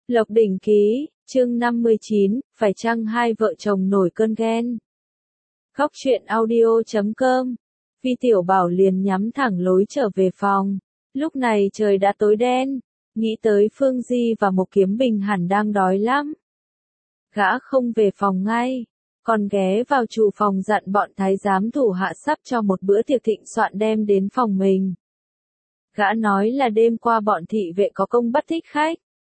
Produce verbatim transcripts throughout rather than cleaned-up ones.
Lộc Đỉnh Ký, chương năm mươi chín, phải chăng hai vợ chồng nổi cơn ghen? Góc truyện audio chấm com. Vi Tiểu Bảo liền nhắm thẳng lối trở về phòng. Lúc này trời đã tối đen, nghĩ tới Phương Di và Mộc Kiếm Bình hẳn đang đói lắm. Gã không về phòng ngay, còn ghé vào chủ phòng dặn bọn thái giám thủ hạ sắp cho một bữa tiệc thịnh soạn đem đến phòng mình. Gã nói là đêm qua bọn thị vệ có công bắt thích khách,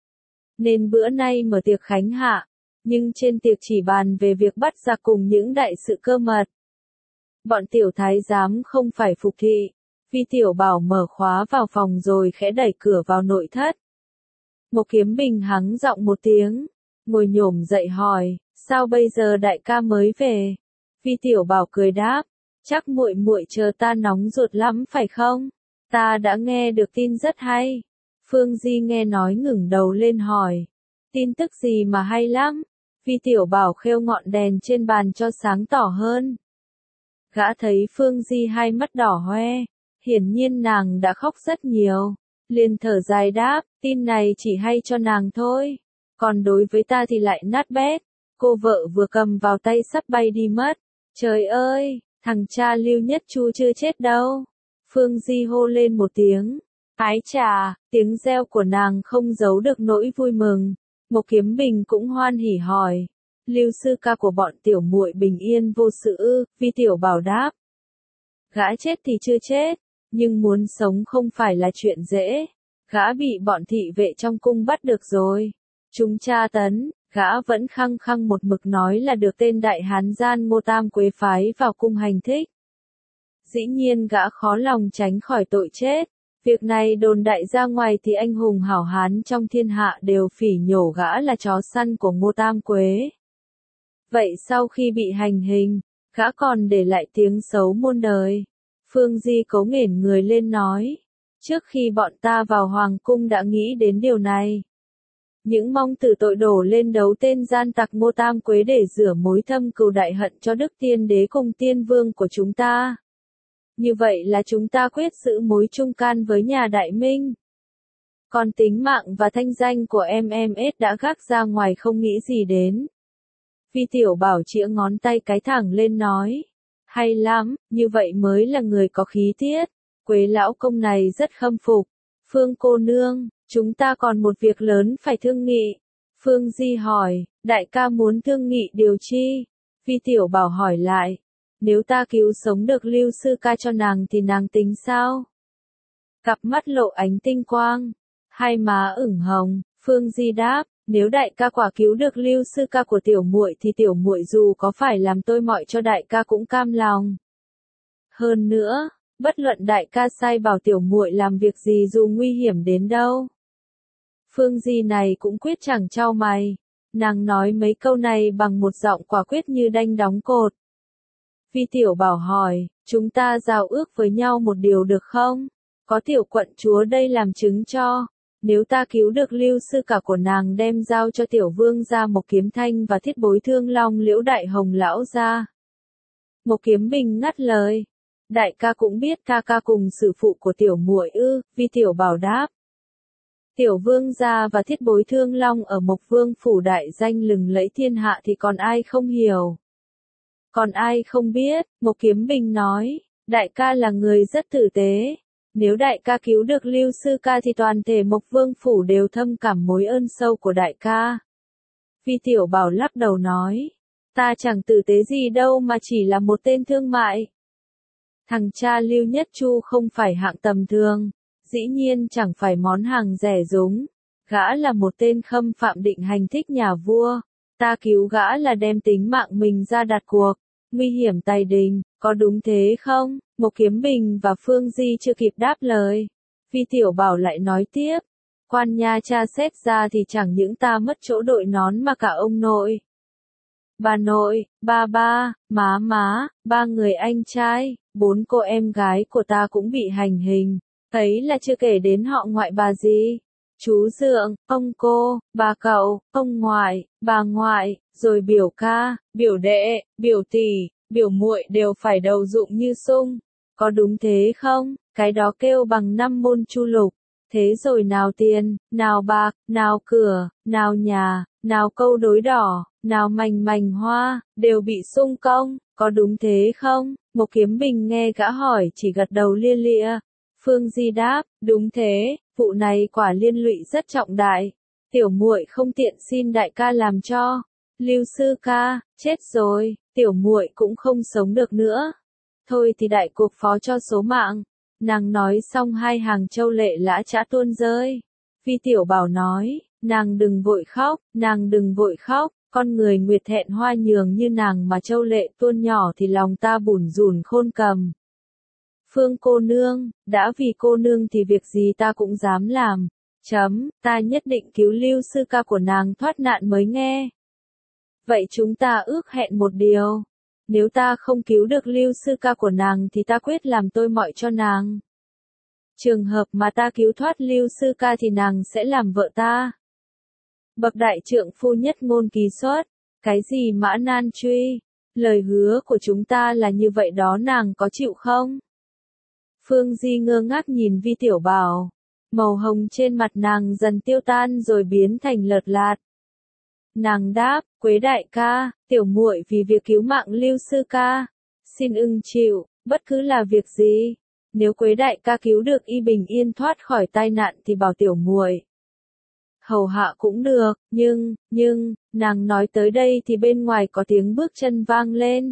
nên bữa nay mở tiệc khánh hạ, nhưng trên tiệc chỉ bàn về việc bắt giặc cùng những đại sự cơ mật. Bọn tiểu thái giám không phải phục thị, Vi Tiểu Bảo mở khóa vào phòng rồi khẽ đẩy cửa vào nội thất. Mộc Kiếm Bình hắng giọng một tiếng, ngồi nhổm dậy hỏi, sao bây giờ đại ca mới về? Vi Tiểu Bảo cười đáp, chắc muội muội chờ ta nóng ruột lắm phải không? Ta đã nghe được tin rất hay. Phương Di nghe nói ngẩng đầu lên hỏi, tin tức gì mà hay lắm? Vi Tiểu Bảo khêu ngọn đèn trên bàn cho sáng tỏ hơn. Gã thấy Phương Di hai mắt đỏ hoe, hiển nhiên nàng đã khóc rất nhiều, liền thở dài đáp, tin này chỉ hay cho nàng thôi, còn đối với ta thì lại nát bét. Cô vợ vừa cầm vào tay sắp bay đi mất. Trời ơi, thằng cha Lưu Nhất Chu chưa chết đâu. Phương Di hô lên một tiếng. Ái chà, tiếng reo của nàng không giấu được nỗi vui mừng. Mộc Kiếm Bình cũng hoan hỉ hỏi, Lưu sư ca của bọn tiểu muội bình yên vô sự ư? Vi Tiểu Bảo đáp, gã chết thì chưa chết, nhưng muốn sống không phải là chuyện dễ. Gã bị bọn thị vệ trong cung bắt được rồi, chúng tra tấn, gã vẫn khăng khăng một mực nói là được tên đại hán gian Ngô Tam Quế phái vào cung hành thích. Dĩ nhiên gã khó lòng tránh khỏi tội chết. Việc này đồn đại ra ngoài thì anh hùng hảo hán trong thiên hạ đều phỉ nhổ gã là chó săn của Ngô Tam Quế. Vậy sau khi bị hành hình, gã còn để lại tiếng xấu muôn đời. Phương Di cấu nghển người lên nói, trước khi bọn ta vào hoàng cung đã nghĩ đến điều này. Những mong tử tội đổ lên đấu tên gian tặc Ngô Tam Quế để rửa mối thâm cừu đại hận cho Đức Tiên Đế cùng Tiên Vương của chúng ta. Như vậy là chúng ta quyết giữ mối trung can với nhà Đại Minh. Còn tính mạng và thanh danh của em em ét đã gác ra ngoài không nghĩ gì đến. Vi Tiểu Bảo chĩa ngón tay cái thẳng lên nói, hay lắm, như vậy mới là người có khí tiết. Quế lão công này rất khâm phục. Phương cô nương, chúng ta còn một việc lớn phải thương nghị. Phương Di hỏi, đại ca muốn thương nghị điều chi? Vi Tiểu Bảo hỏi lại, nếu ta cứu sống được Lưu sư ca cho nàng thì nàng tính sao? Cặp mắt lộ ánh tinh quang, hai má ửng hồng. Phương Di đáp, nếu đại ca quả cứu được Lưu sư ca của tiểu muội thì tiểu muội dù có phải làm tôi mọi cho đại ca cũng cam lòng. Hơn nữa, bất luận đại ca sai bảo tiểu muội làm việc gì dù nguy hiểm đến đâu. Phương Di này cũng quyết chẳng chau mày, nàng nói mấy câu này bằng một giọng quả quyết như đanh đóng cột. Vi Tiểu Bảo hỏi, chúng ta giao ước với nhau một điều được không? Có tiểu quận chúa đây làm chứng cho. Nếu ta cứu được Lưu sư cả của nàng đem giao cho tiểu vương gia Mộc Kiếm Thanh và Thiết Bối Thương Long Liễu Đại Hồng lão gia. Mộc Kiếm Bình ngắt lời. Đại ca cũng biết ca ca cùng sự phụ của tiểu muội ư? Vi Tiểu Bảo đáp. Tiểu vương gia và Thiết Bối Thương Long ở Mộc Vương phủ đại danh lừng lẫy thiên hạ thì còn ai không hiểu? Còn ai không biết? Mộc Kiếm Bình nói, đại ca là người rất tử tế. Nếu đại ca cứu được Lưu sư ca thì toàn thể Mộc Vương phủ đều thâm cảm mối ơn sâu của đại ca. Vi Tiểu Bảo lắc đầu nói, ta chẳng tử tế gì đâu mà chỉ là một tên thương mại. Thằng cha Lưu Nhất Chu không phải hạng tầm thường, dĩ nhiên chẳng phải món hàng rẻ rúng. Gã là một tên khâm phạm định hành thích nhà vua. Ta cứu gã là đem tính mạng mình ra đặt cuộc. Nguy hiểm tài đình, có đúng thế không? Mộc Kiếm Bình và Phương Di chưa kịp đáp lời. Vi Tiểu Bảo lại nói tiếp. Quan nha tra xét ra thì chẳng những ta mất chỗ đội nón mà cả ông nội, bà nội, ba ba, má má, ba người anh trai, bốn cô em gái của ta cũng bị hành hình. Ấy là chưa kể đến họ ngoại bà gì. Chú dượng, ông cô, bà cậu, ông ngoại, bà ngoại, rồi biểu ca, biểu đệ, biểu tỷ, biểu muội đều phải đầu dụng như sung. Có đúng thế không? Cái đó kêu bằng năm môn chu lục. Thế rồi nào tiền, nào bạc, nào cửa, nào nhà, nào câu đối đỏ, nào mành mành hoa, đều bị sung công, có đúng thế không? Một Kiếm Bình nghe gã hỏi chỉ gật đầu lia lịa. Phương Di đáp, đúng thế, vụ này quả liên lụy rất trọng đại. Tiểu muội không tiện xin đại ca làm cho. Lưu sư ca, chết rồi, tiểu muội cũng không sống được nữa. Thôi thì đại cuộc phó cho số mạng. Nàng nói xong hai hàng châu lệ lã chã tuôn rơi. Vi Tiểu Bảo nói, nàng đừng vội khóc, nàng đừng vội khóc, con người nguyệt thẹn hoa nhường như nàng mà châu lệ tuôn nhỏ thì lòng ta bủn rủn khôn cầm. Phương cô nương, đã vì cô nương thì việc gì ta cũng dám làm. Chấm, ta nhất định cứu Lưu sư ca của nàng thoát nạn mới nghe. Vậy chúng ta ước hẹn một điều. Nếu ta không cứu được Lưu sư ca của nàng thì ta quyết làm tôi mọi cho nàng. Trường hợp mà ta cứu thoát Lưu sư ca thì nàng sẽ làm vợ ta. Bậc đại trượng phu nhất ngôn ký xuất. Cái gì Mã Nan truy? Lời hứa của chúng ta là như vậy đó, nàng có chịu không? Phương Di ngơ ngác nhìn Vi Tiểu Bảo. Màu hồng trên mặt nàng dần tiêu tan rồi biến thành lợt lạt. Nàng đáp, Quế đại ca, tiểu muội vì việc cứu mạng Lưu sư ca, xin ưng chịu, bất cứ là việc gì. Nếu Quế đại ca cứu được y bình yên thoát khỏi tai nạn thì bảo tiểu muội hầu hạ cũng được, nhưng, nhưng, nàng nói tới đây thì bên ngoài có tiếng bước chân vang lên.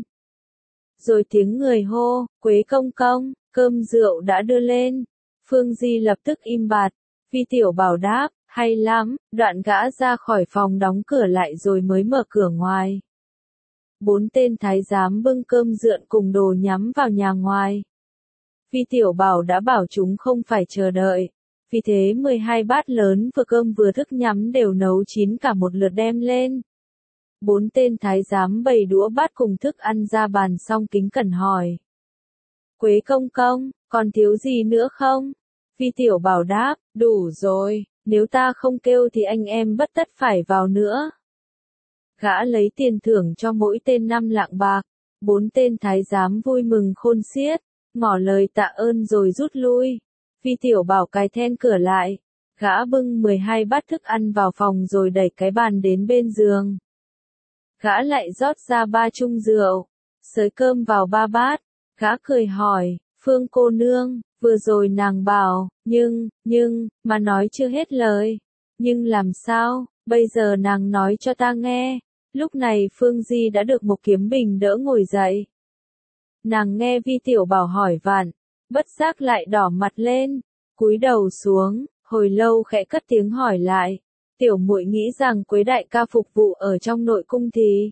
Rồi tiếng người hô, Quế công công, cơm rượu đã đưa lên. Phương Di lập tức im bặt. Vi Tiểu Bảo đáp, hay lắm, đoạn gã ra khỏi phòng đóng cửa lại rồi mới mở cửa ngoài. Bốn tên thái giám bưng cơm rượu cùng đồ nhắm vào nhà ngoài. Vi Tiểu Bảo đã bảo chúng không phải chờ đợi. Vì thế mười hai bát lớn vừa cơm vừa thức nhắm đều nấu chín cả một lượt đem lên. Bốn tên thái giám bày đũa bát cùng thức ăn ra bàn xong kính cẩn hỏi. Quế công công, còn thiếu gì nữa không? Vi Tiểu Bảo đáp, đủ rồi, nếu ta không kêu thì anh em bất tất phải vào nữa. Gã lấy tiền thưởng cho mỗi tên năm lạng bạc. Bốn tên thái giám vui mừng khôn xiết, ngỏ lời tạ ơn rồi rút lui. Vi Tiểu Bảo cài then cửa lại. Gã bưng mười hai bát thức ăn vào phòng rồi đẩy cái bàn đến bên giường. Gã lại rót ra ba chung rượu, xới cơm vào ba bát. Gã cười hỏi, Phương cô nương, vừa rồi nàng bảo, nhưng, nhưng, mà nói chưa hết lời. Nhưng làm sao, bây giờ nàng nói cho ta nghe. Lúc này Phương Di đã được một Kiếm Bình đỡ ngồi dậy. Nàng nghe Vi Tiểu Bảo hỏi vặn, bất giác lại đỏ mặt lên, cúi đầu xuống, hồi lâu khẽ cất tiếng hỏi lại. Tiểu muội nghĩ rằng Quế đại ca phục vụ ở trong nội cung thì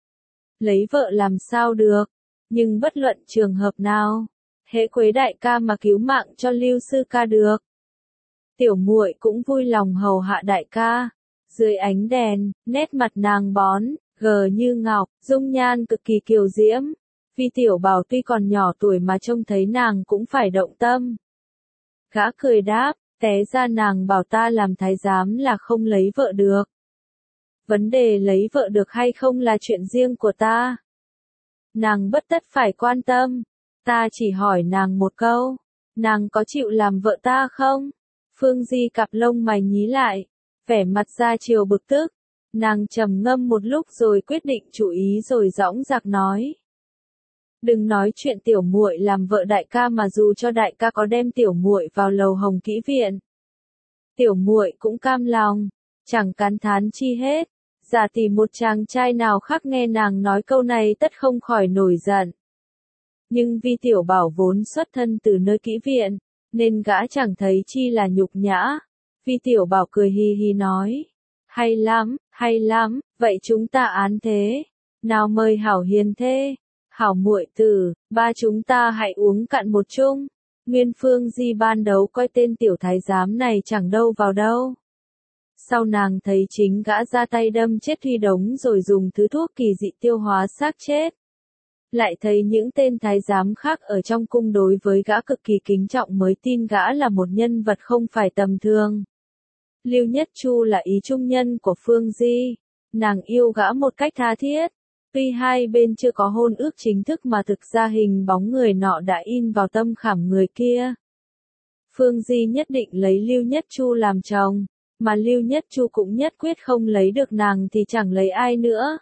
lấy vợ làm sao được, nhưng bất luận trường hợp nào, hễ Quế đại ca mà cứu mạng cho Lưu sư ca được, tiểu muội cũng vui lòng hầu hạ đại ca. Dưới ánh đèn, nét mặt nàng bón, gờ như ngọc, dung nhan cực kỳ kiều diễm. Vi Tiểu Bảo tuy còn nhỏ tuổi mà trông thấy nàng cũng phải động tâm. Gã cười đáp, té ra nàng bảo ta làm thái giám là không lấy vợ được. Vấn đề lấy vợ được hay không là chuyện riêng của ta. Nàng bất tất phải quan tâm. Ta chỉ hỏi nàng một câu. Nàng có chịu làm vợ ta không? Phương Di cặp lông mày nhí lại. Vẻ mặt ra chiều bực tức. Nàng trầm ngâm một lúc rồi quyết định chủ ý rồi dõng dạc nói. Đừng nói chuyện tiểu muội làm vợ đại ca mà dù cho đại ca có đem tiểu muội vào lầu hồng kỹ viện. Tiểu muội cũng cam lòng, chẳng cán thán chi hết. Giả tỷ một chàng trai nào khác nghe nàng nói câu này tất không khỏi nổi giận. Nhưng Vi Tiểu Bảo vốn xuất thân từ nơi kỹ viện, nên gã chẳng thấy chi là nhục nhã. Vi Tiểu Bảo cười hi hi nói. Hay lắm, hay lắm, vậy chúng ta án thế. Nào mời hảo hiền thê, hảo muội tử, ba chúng ta hãy uống cạn một chung. Nguyên Phương Di ban đầu coi tên tiểu thái giám này chẳng đâu vào đâu. Sau nàng thấy chính gã ra tay đâm chết Huy Đống rồi dùng thứ thuốc kỳ dị tiêu hóa xác chết. Lại thấy những tên thái giám khác ở trong cung đối với gã cực kỳ kính trọng mới tin gã là một nhân vật không phải tầm thường. Lưu Nhất Chu là ý trung nhân của Phương Di. Nàng yêu gã một cách tha thiết. Tuy hai bên chưa có hôn ước chính thức mà thực ra hình bóng người nọ đã in vào tâm khảm người kia. Phương Di nhất định lấy Lưu Nhất Chu làm chồng, mà Lưu Nhất Chu cũng nhất quyết không lấy được nàng thì chẳng lấy ai nữa.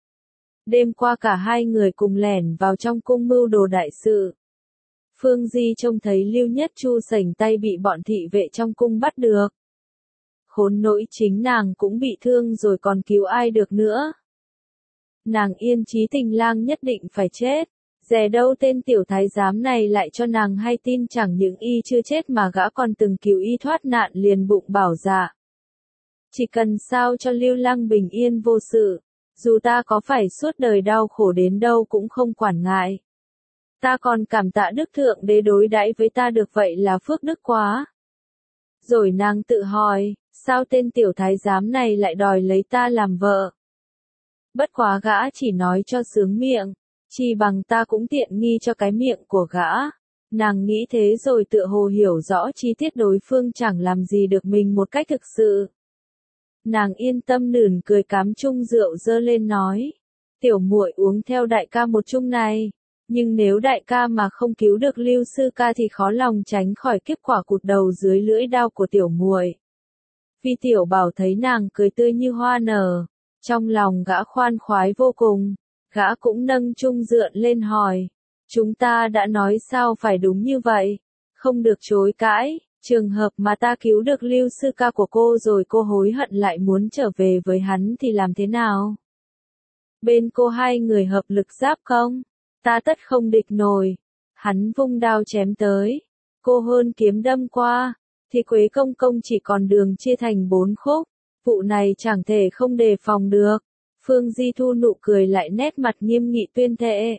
Đêm qua cả hai người cùng lẻn vào trong cung mưu đồ đại sự. Phương Di trông thấy Lưu Nhất Chu sảnh tay bị bọn thị vệ trong cung bắt được. Khốn nỗi chính nàng cũng bị thương rồi còn cứu ai được nữa. Nàng yên chí Tình Lang nhất định phải chết. Dè đâu tên tiểu thái giám này lại cho nàng hay tin chẳng những y chưa chết mà gã còn từng cứu y thoát nạn liền bụng bảo dạ. Chỉ cần sao cho Lưu Lăng bình yên vô sự, dù ta có phải suốt đời đau khổ đến đâu cũng không quản ngại. Ta còn cảm tạ Đức Thượng Đế đối đãi với ta được vậy là phước đức quá. Rồi nàng tự hỏi, sao tên tiểu thái giám này lại đòi lấy ta làm vợ? Bất quá gã chỉ nói cho sướng miệng, chỉ bằng ta cũng tiện nghi cho cái miệng của gã. Nàng nghĩ thế rồi tựa hồ hiểu rõ chi tiết đối phương chẳng làm gì được mình một cách thực sự. Nàng yên tâm nửn cười cám chung rượu dơ lên nói, tiểu muội uống theo đại ca một chung này, nhưng nếu đại ca mà không cứu được Lưu sư ca thì khó lòng tránh khỏi kiếp quả cụt đầu dưới lưỡi đao của tiểu muội. Vi Tiểu Bảo thấy nàng cười tươi như hoa nở, trong lòng gã khoan khoái vô cùng, gã cũng nâng chung dượn lên hỏi, chúng ta đã nói sao phải đúng như vậy, không được chối cãi. Trường hợp mà ta cứu được Lưu sư ca của cô rồi cô hối hận lại muốn trở về với hắn thì làm thế nào? Bên cô hai người hợp lực giáp công, ta tất không địch nổi. Hắn vung đao chém tới, cô hơn kiếm đâm qua, thì Quế Công Công chỉ còn đường chia thành bốn khúc, vụ này chẳng thể không đề phòng được. Phương Di thu nụ cười lại nét mặt nghiêm nghị tuyên thệ.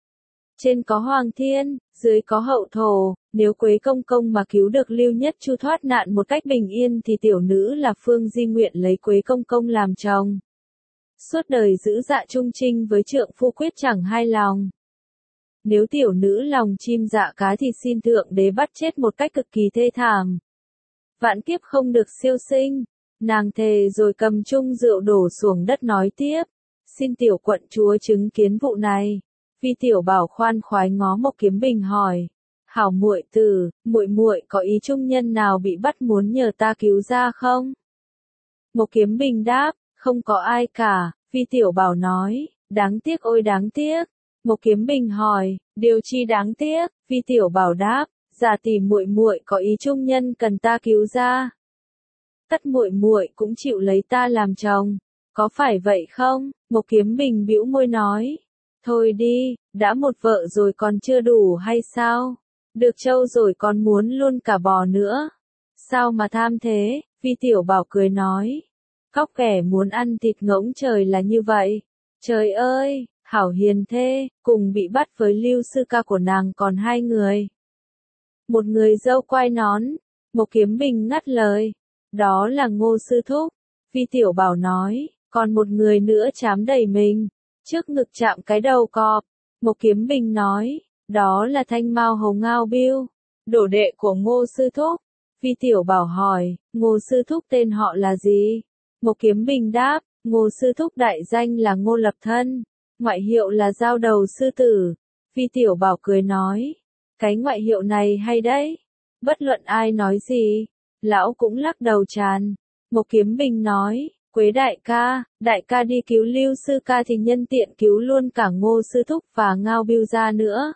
Trên có Hoàng Thiên, dưới có Hậu Thổ, nếu Quế Công Công mà cứu được Lưu Nhất Chu thoát nạn một cách bình yên thì tiểu nữ là Phương Di nguyện lấy Quế Công Công làm chồng. Suốt đời giữ dạ trung trinh với trượng phu quyết chẳng hai lòng. Nếu tiểu nữ lòng chim dạ cá thì xin Thượng Đế bắt chết một cách cực kỳ thê thảm. Vạn kiếp không được siêu sinh. Nàng thề rồi cầm chung rượu đổ xuống đất nói tiếp. Xin tiểu quận chúa chứng kiến vụ này. Vi Tiểu Bảo khoan khoái ngó Mộc Kiếm Bình hỏi, hảo muội tử, muội muội có ý trung nhân nào bị bắt muốn nhờ ta cứu ra không? Mộc Kiếm Bình đáp, không có ai cả. Vi Tiểu Bảo nói, đáng tiếc ôi đáng tiếc. Mộc Kiếm Bình hỏi, điều chi đáng tiếc? Vi Tiểu Bảo đáp, giả tỷ muội muội có ý trung nhân cần ta cứu ra. Tất muội muội cũng chịu lấy ta làm chồng, có phải vậy không? Mộc Kiếm Bình bĩu môi nói. Thôi đi, đã một vợ rồi còn chưa đủ hay sao? Được trâu rồi còn muốn luôn cả bò nữa. Sao mà tham thế? Vi Tiểu Bảo cười nói. Cóc kẻ muốn ăn thịt ngỗng trời là như vậy. Trời ơi, hảo hiền thê, cùng bị bắt với Lưu sư ca của nàng còn hai người. Một người dâu quai nón, Mộc Kiếm Bình ngắt lời. Đó là Ngô sư thúc. Vi Tiểu Bảo nói, còn một người nữa chám đầy mình. Trước ngực chạm cái đầu cọp, Mộc Kiếm Bình nói, đó là Thanh Mao Hầu Ngao Biêu, đổ đệ của Ngô sư thúc. Vi Tiểu Bảo hỏi, Ngô sư thúc tên họ là gì? Mộc Kiếm Bình đáp, Ngô sư thúc đại danh là Ngô Lập Thân, ngoại hiệu là Dao Đầu Sư Tử. Vi Tiểu Bảo cười nói, cái ngoại hiệu này hay đấy. Bất luận ai nói gì, lão cũng lắc đầu chán. Mộc Kiếm Bình nói, Quế đại ca, đại ca đi cứu Lưu sư ca thì nhân tiện cứu luôn cả Ngô sư thúc và Ngao Biêu ra nữa.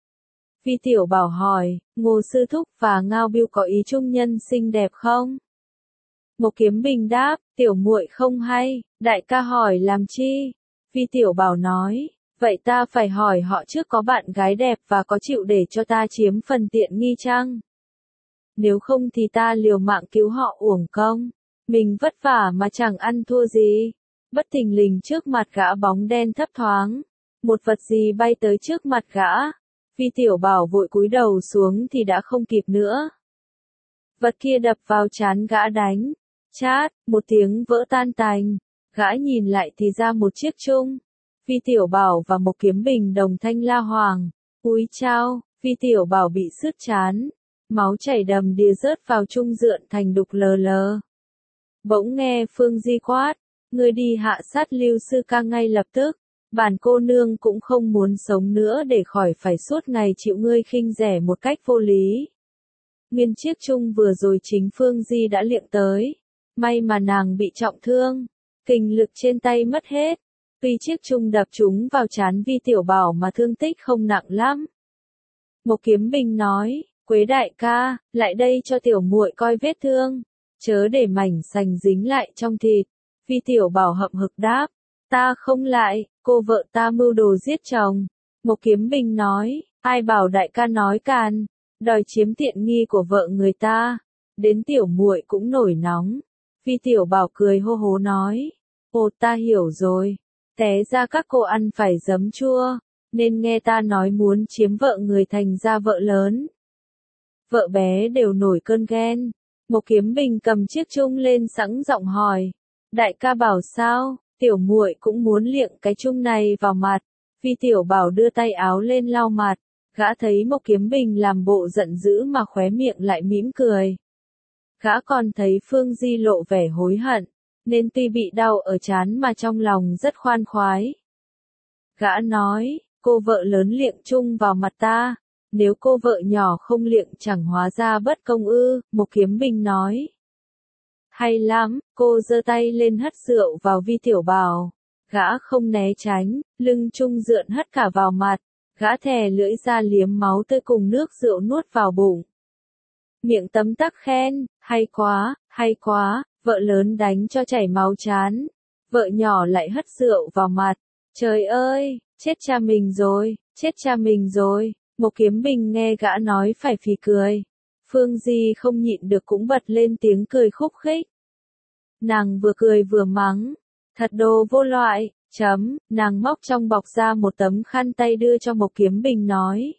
Vi Tiểu Bảo hỏi, Ngô sư thúc và Ngao Biêu có ý trung nhân xinh đẹp không? Mộc Kiếm Bình đáp, tiểu muội không hay, đại ca hỏi làm chi? Vi Tiểu Bảo nói, vậy ta phải hỏi họ trước có bạn gái đẹp và có chịu để cho ta chiếm phần tiện nghi chăng? Nếu không thì ta liều mạng cứu họ uổng công. Mình vất vả mà chẳng ăn thua gì. Bất thình lình trước mặt gã bóng đen thấp thoáng. Một vật gì bay tới trước mặt gã. Vi Tiểu Bảo vội cúi đầu xuống thì đã không kịp nữa. Vật kia đập vào trán gã đánh. Chát, một tiếng vỡ tan tành. Gã nhìn lại thì ra một chiếc chung. Vi Tiểu Bảo và Mộc Kiếm Bình đồng thanh la hoàng. Úi chao, Vi Tiểu Bảo bị sứt trán. Máu chảy đầm đìa rớt vào chung dượn thành đục lờ lờ. Bỗng nghe Phương Di quát, ngươi đi hạ sát Lưu sư ca ngay lập tức, bản cô nương cũng không muốn sống nữa để khỏi phải suốt ngày chịu ngươi khinh rẻ một cách vô lý. Nguyên chiếc chung vừa rồi chính Phương Di đã liệng tới. May mà nàng bị trọng thương. Kình lực trên tay mất hết. Tuy chiếc chung đập trúng vào trán Vi Tiểu Bảo mà thương tích không nặng lắm. Một Kiếm Bình nói, Quế đại ca, lại đây cho tiểu muội coi vết thương. Chớ để mảnh sành dính lại trong thịt. Vi Tiểu Bảo hậm hực đáp, ta không lại, cô vợ ta mưu đồ giết chồng. Một Kiếm Bình nói, ai bảo đại ca nói càn, đòi chiếm tiện nghi của vợ người ta. Đến tiểu muội cũng nổi nóng. Vi Tiểu Bảo cười hô hố nói, ồ ta hiểu rồi. Té ra các cô ăn phải giấm chua, nên nghe ta nói muốn chiếm vợ người thành ra vợ lớn. Vợ bé đều nổi cơn ghen. Một Kiếm Bình cầm chiếc chung lên sẵn giọng hỏi, đại ca bảo sao, tiểu muội cũng muốn liệng cái chung này vào mặt. Vi Tiểu Bảo đưa tay áo lên lau mặt, gã thấy Một Kiếm Bình làm bộ giận dữ mà khóe miệng lại mỉm cười. Gã còn thấy Phương Di lộ vẻ hối hận, nên tuy bị đau ở trán mà trong lòng rất khoan khoái. Gã nói, cô vợ lớn liệng chung vào mặt ta, nếu cô vợ nhỏ không liệng chẳng hóa ra bất công ư. Một Kiếm Bình nói. Hay lắm, cô giơ tay lên hất rượu vào Vi Tiểu Bảo. Gã không né tránh, lưng chung dượn hất cả vào mặt. Gã thè lưỡi ra liếm máu tươi cùng nước rượu nuốt vào bụng. Miệng tấm tắc khen, hay quá, hay quá, vợ lớn đánh cho chảy máu chán. Vợ nhỏ lại hất rượu vào mặt. Trời ơi, chết cha mình rồi, chết cha mình rồi. Một Kiếm Bình nghe gã nói phải phì cười. Phương Di không nhịn được cũng bật lên tiếng cười khúc khích. Nàng vừa cười vừa mắng. Thật đồ vô loại, chấm, nàng móc trong bọc ra một tấm khăn tay đưa cho Một Kiếm Bình nói.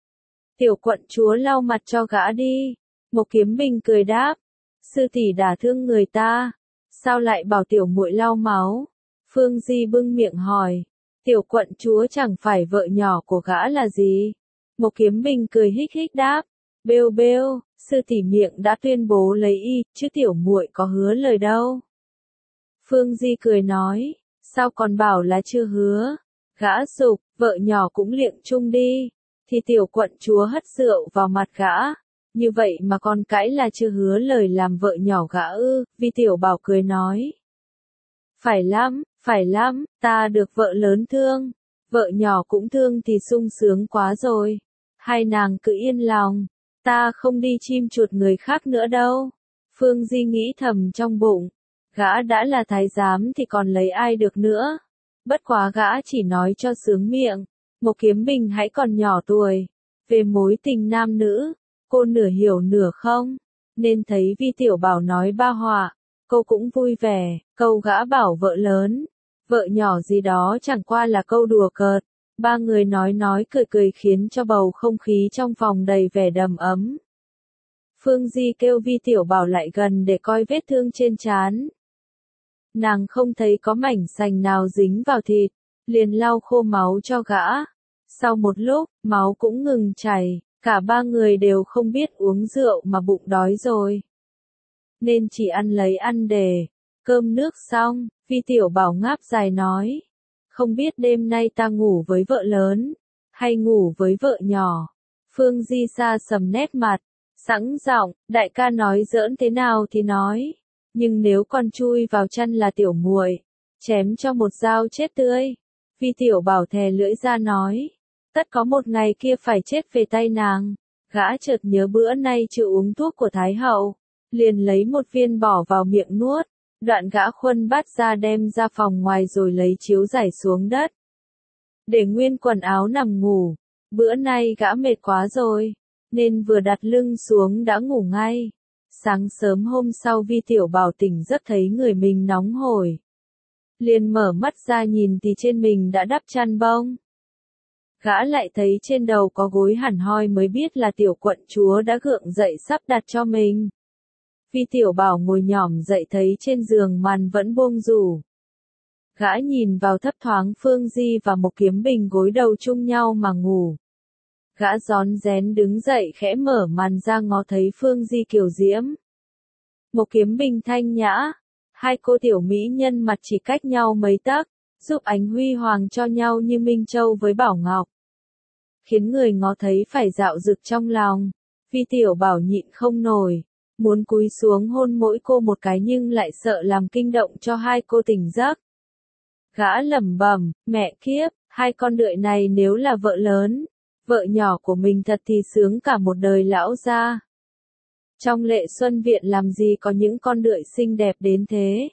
Tiểu quận chúa lau mặt cho gã đi. Một Kiếm Bình cười đáp. Sư tỷ đả thương người ta. Sao lại bảo tiểu muội lau máu? Phương Di bưng miệng hỏi. Tiểu quận chúa chẳng phải vợ nhỏ của gã là gì? Một Kiếm Bình cười hích hích đáp. Bêu bêu, sư tỷ miệng đã tuyên bố lấy y, chứ tiểu muội có hứa lời đâu. Phương Di cười nói. Sao còn bảo là chưa hứa? Gã sục, vợ nhỏ cũng liệng chung đi. Thì tiểu quận chúa hất rượu vào mặt gã. Như vậy mà còn cãi là chưa hứa lời làm vợ nhỏ gã ư? Vi Tiểu Bảo cười nói. Phải lắm, phải lắm, ta được vợ lớn thương. Vợ nhỏ cũng thương thì sung sướng quá rồi. Hai nàng cứ yên lòng. Ta không đi chim chuột người khác nữa đâu. Phương Di nghĩ thầm trong bụng. Gã đã là thái giám thì còn lấy ai được nữa. Bất quá gã chỉ nói cho sướng miệng. Một Kiếm Bình hãy còn nhỏ tuổi. Về mối tình nam nữ, cô nửa hiểu nửa không. Nên thấy Vi Tiểu Bảo nói ba họa, cô cũng vui vẻ. Câu gã bảo vợ lớn, vợ nhỏ gì đó chẳng qua là câu đùa cợt. Ba người nói nói cười cười khiến cho bầu không khí trong phòng đầy vẻ đầm ấm. Phương Di kêu Vi Tiểu Bảo lại gần để coi vết thương trên trán. Nàng không thấy có mảnh sành nào dính vào thịt, liền lau khô máu cho gã. Sau một lúc, máu cũng ngừng chảy, cả ba người đều không biết uống rượu mà bụng đói rồi. Nên chỉ ăn lấy ăn để, cơm nước xong, Vi Tiểu Bảo ngáp dài nói. Không biết đêm nay ta ngủ với vợ lớn, hay ngủ với vợ nhỏ. Phương Di xa sầm nét mặt, sẵn giọng, đại ca nói giỡn thế nào thì nói. Nhưng nếu con chui vào chân là tiểu muội, chém cho một dao chết tươi. Vi Tiểu Bảo thè lưỡi ra nói. Tất có một ngày kia phải chết về tay nàng. Gã chợt nhớ bữa nay chưa uống thuốc của Thái Hậu. Liền lấy một viên bỏ vào miệng nuốt. Đoạn gã khuân bát ra đem ra phòng ngoài rồi lấy chiếu rải xuống đất. Để nguyên quần áo nằm ngủ. Bữa nay gã mệt quá rồi. Nên vừa đặt lưng xuống đã ngủ ngay. Sáng sớm hôm sau Vi Tiểu Bảo tỉnh giấc thấy người mình nóng hổi. Liền mở mắt ra nhìn thì trên mình đã đắp chăn bông. Gã lại thấy trên đầu có gối hẳn hoi mới biết là tiểu quận chúa đã gượng dậy sắp đặt cho mình. Vi Tiểu Bảo ngồi nhỏm dậy thấy trên giường màn vẫn buông rủ. Gã nhìn vào thấp thoáng Phương Di và Một Kiếm Bình gối đầu chung nhau mà ngủ. Gã rón rén đứng dậy khẽ mở màn ra ngó thấy Phương Di kiều diễm. Một Kiếm Bình thanh nhã. Hai cô tiểu mỹ nhân mặt chỉ cách nhau mấy tấc, giúp ánh huy hoàng cho nhau như Minh Châu với Bảo Ngọc. Khiến người ngó thấy phải dạo dực trong lòng. Vi Vi Tiểu Bảo nhịn không nổi, muốn cúi xuống hôn mỗi cô một cái nhưng lại sợ làm kinh động cho hai cô tỉnh giấc. Gã lẩm bẩm, mẹ kiếp, hai con đợi này nếu là vợ lớn, vợ nhỏ của mình thật thì sướng cả một đời lão gia. Trong Lệ Xuân Viện làm gì có những con đợi xinh đẹp đến thế.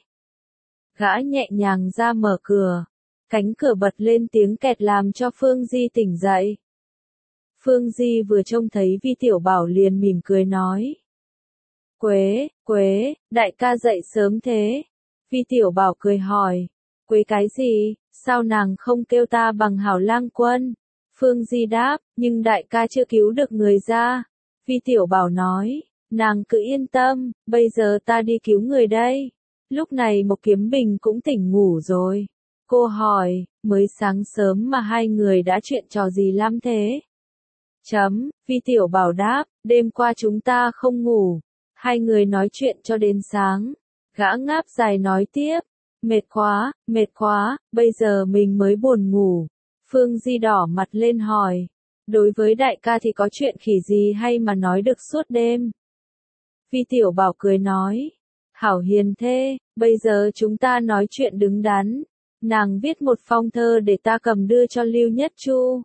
Gã nhẹ nhàng ra mở cửa, cánh cửa bật lên tiếng kẹt làm cho Phương Di tỉnh dậy. Phương Di vừa trông thấy Vi Tiểu Bảo liền mỉm cười nói. Quế, Quế, đại ca dậy sớm thế. Vi Tiểu Bảo cười hỏi. Quế cái gì, sao nàng không kêu ta bằng Hảo Lang Quân? Phương Di đáp, nhưng đại ca chưa cứu được người ra. Vi Tiểu Bảo nói, nàng cứ yên tâm, bây giờ ta đi cứu người đây. Lúc này Mộc Kiếm Bình cũng tỉnh ngủ rồi. Cô hỏi, mới sáng sớm mà hai người đã chuyện trò gì lắm thế? Chấm, Vi Tiểu Bảo đáp, đêm qua chúng ta không ngủ. Hai người nói chuyện cho đến sáng. Gã ngáp dài nói tiếp, mệt quá, mệt quá, bây giờ mình mới buồn ngủ. Phương Di đỏ mặt lên hỏi, đối với đại ca thì có chuyện khỉ gì hay mà nói được suốt đêm? Vi Tiểu Bảo cười nói, hảo hiền thê, bây giờ chúng ta nói chuyện đứng đắn. Nàng viết một phong thơ để ta cầm đưa cho Lưu Nhất Chu.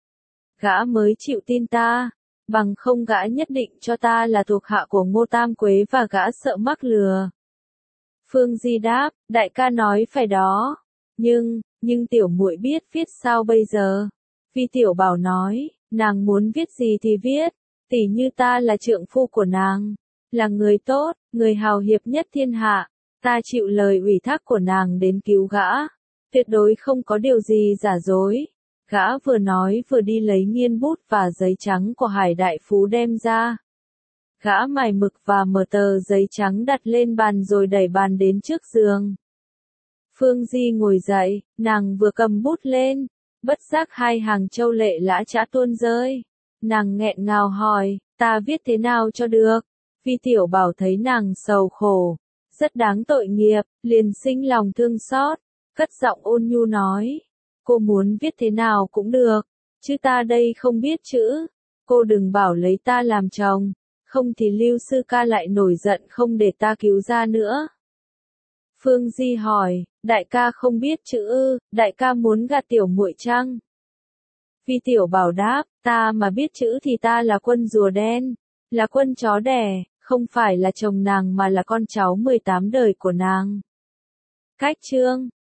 Gã mới chịu tin ta, bằng không gã nhất định cho ta là thuộc hạ của Ngô Tam Quế và gã sợ mắc lừa. Phương Di đáp, đại ca nói phải đó, nhưng, nhưng tiểu muội biết viết sao bây giờ? Vi Tiểu Bảo nói, nàng muốn viết gì thì viết, tỉ như ta là trượng phu của nàng, là người tốt, người hào hiệp nhất thiên hạ, ta chịu lời ủy thác của nàng đến cứu gã, tuyệt đối không có điều gì giả dối. Gã vừa nói vừa đi lấy nghiên bút và giấy trắng của Hải Đại Phú đem ra. Gã mài mực và mở tờ giấy trắng đặt lên bàn rồi đẩy bàn đến trước giường. Phương Di ngồi dậy, nàng vừa cầm bút lên, bất giác hai hàng châu lệ lã chã tuôn rơi. Nàng nghẹn ngào hỏi, ta viết thế nào cho được? Vi Tiểu Bảo thấy nàng sầu khổ, rất đáng tội nghiệp, liền sinh lòng thương xót, cất giọng ôn nhu nói. Cô muốn viết thế nào cũng được, chứ ta đây không biết chữ. Cô đừng bảo lấy ta làm chồng, không thì Lưu sư ca lại nổi giận không để ta cứu ra nữa. Phương Di hỏi, đại ca không biết chữ ư, đại ca muốn gạt tiểu muội chăng? Vi Tiểu Bảo đáp, ta mà biết chữ thì ta là quân rùa đen, là quân chó đẻ, không phải là chồng nàng mà là con cháu mười tám đời của nàng. Cách chương